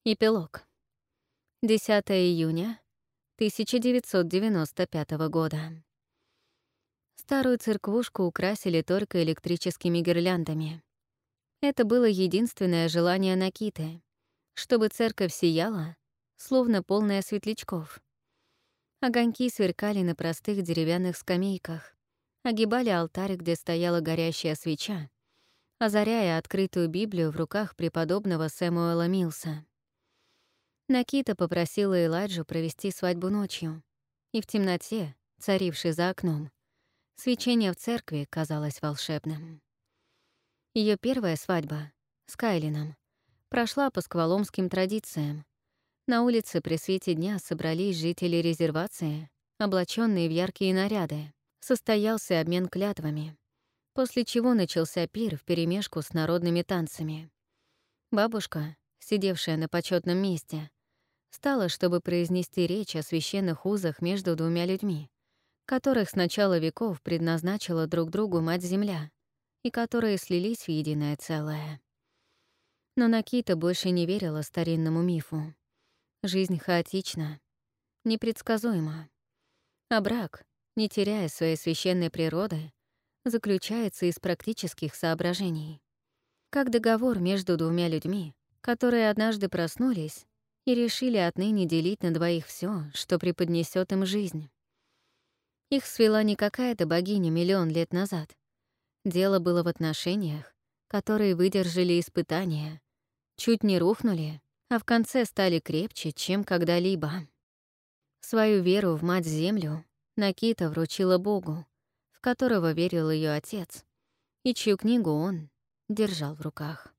Эпилог. 10 июня 1995 года. Старую церквушку украсили только электрическими гирляндами. Это было единственное желание Накиты, чтобы церковь сияла, словно полная светлячков. Огоньки сверкали на простых деревянных скамейках, огибали алтарь, где стояла горящая свеча, озаряя открытую Библию в руках преподобного Сэмуэла Милса. Накита попросила Элайджу провести свадьбу ночью, и в темноте, царившей за окном, свечение в церкви казалось волшебным. Ее первая свадьба с Кайлином прошла по скваломским традициям. На улице при свете дня собрались жители резервации, облаченные в яркие наряды. Состоялся обмен клятвами, после чего начался пир вперемешку с народными танцами. Бабушка, сидевшая на почетном месте, стала, чтобы произнести речь о священных узах между двумя людьми, которых с начала веков предназначила друг другу Мать-Земля и которые слились в единое целое. Но Накита больше не верила старинному мифу. Жизнь хаотична, непредсказуема, а брак, не теряя своей священной природы, заключается из практических соображений. Как договор между двумя людьми, которые однажды проснулись и решили отныне делить на двоих все, что преподнесет им жизнь. Их свела не какая-то богиня миллион лет назад. Дело было в отношениях, которые выдержали испытания, чуть не рухнули, а в конце стали крепче, чем когда-либо. Свою веру в Мать-Землю Накита вручила Богу, в которого верил ее отец, и чью книгу он держал в руках.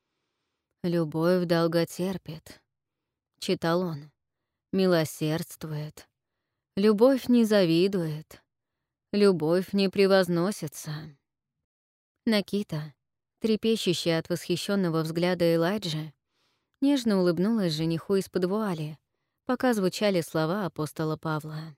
«Любовь долготерпит», — читал он, — «милосердствует, любовь не завидует, любовь не превозносится». Накита, трепещущая от восхищенного взгляда Элайджи, нежно улыбнулась жениху из-под вуали, пока звучали слова апостола Павла.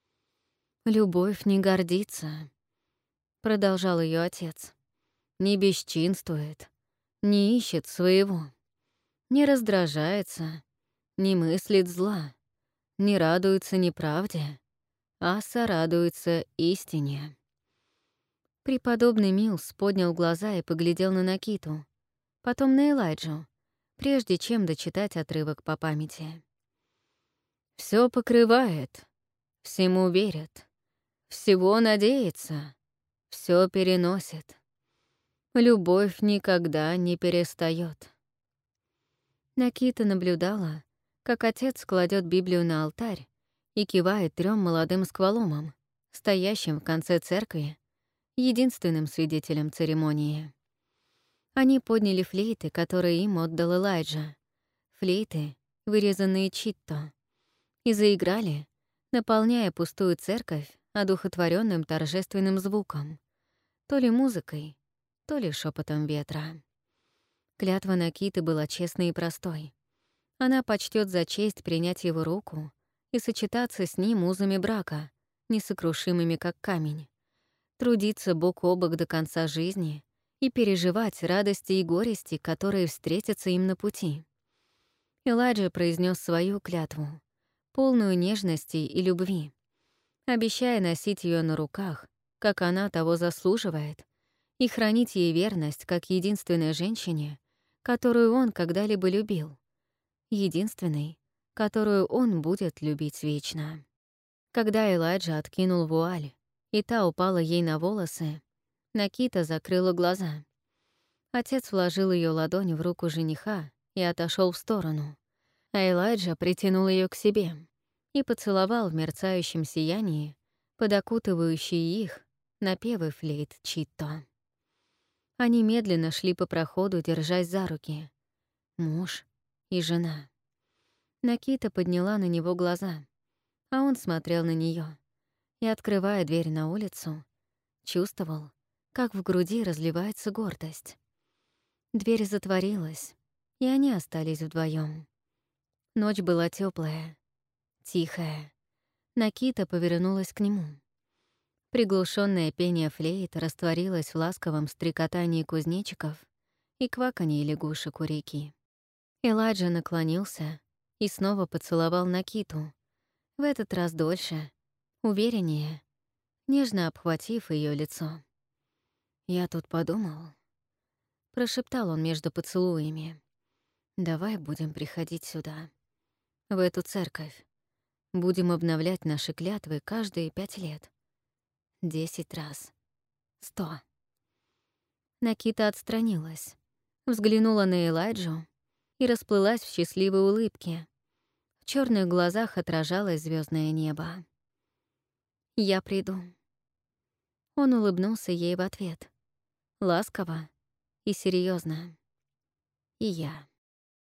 «Любовь не гордится», — продолжал ее отец, — «не бесчинствует, не ищет своего, не раздражается, не мыслит зла, не радуется неправде, а сорадуется истине». Преподобный Милс поднял глаза и поглядел на Накиту, потом на Элайджу, прежде чем дочитать отрывок по памяти. «Всё покрывает, всему верит, всего надеется, всё переносит. Любовь никогда не перестаёт». Накита наблюдала, как отец кладет Библию на алтарь и кивает 3 молодым скваломам, стоящим в конце церкви, единственным свидетелем церемонии. Они подняли флейты, которые им отдал Элайджа, флейты, вырезанные читто, и заиграли, наполняя пустую церковь одухотворенным торжественным звуком, то ли музыкой, то ли шепотом ветра. Клятва Накиты была честной и простой. Она почтет за честь принять его руку и сочетаться с ним узами брака, несокрушимыми как камень, трудиться бок о бок до конца жизни и переживать радости и горести, которые встретятся им на пути. Элайджа произнес свою клятву, полную нежности и любви, обещая носить ее на руках, как она того заслуживает, и хранить ей верность как единственной женщине, которую он когда-либо любил, единственной, которую он будет любить вечно. Когда Элайджа откинул вуаль, и та упала ей на волосы, Накита закрыла глаза. Отец вложил ее ладонь в руку жениха и отошел в сторону, а Элайджа притянул ее к себе и поцеловал в мерцающем сиянии, под окутывающие их напевы флейт читто. Они медленно шли по проходу, держась за руки. Муж и жена. Накита подняла на него глаза, а он смотрел на нее и, открывая дверь на улицу, чувствовал, как в груди разливается гордость. Дверь затворилась, и они остались вдвоем. Ночь была теплая, тихая. Накита повернулась к нему. Приглушенное пение флейт растворилось в ласковом стрекотании кузнечиков и кваканье лягушек у реки. Элайджа наклонился и снова поцеловал Накиту, в этот раз дольше, увереннее, нежно обхватив ее лицо. «Я тут подумал», — прошептал он между поцелуями, «давай будем приходить сюда, в эту церковь. Будем обновлять наши клятвы каждые 5 лет. 10 раз. 100». Накита отстранилась, взглянула на Элайджу и расплылась в счастливой улыбке. В черных глазах отражалось звездное небо. «Я приду». Он улыбнулся ей в ответ, ласково и серьезно. «И я».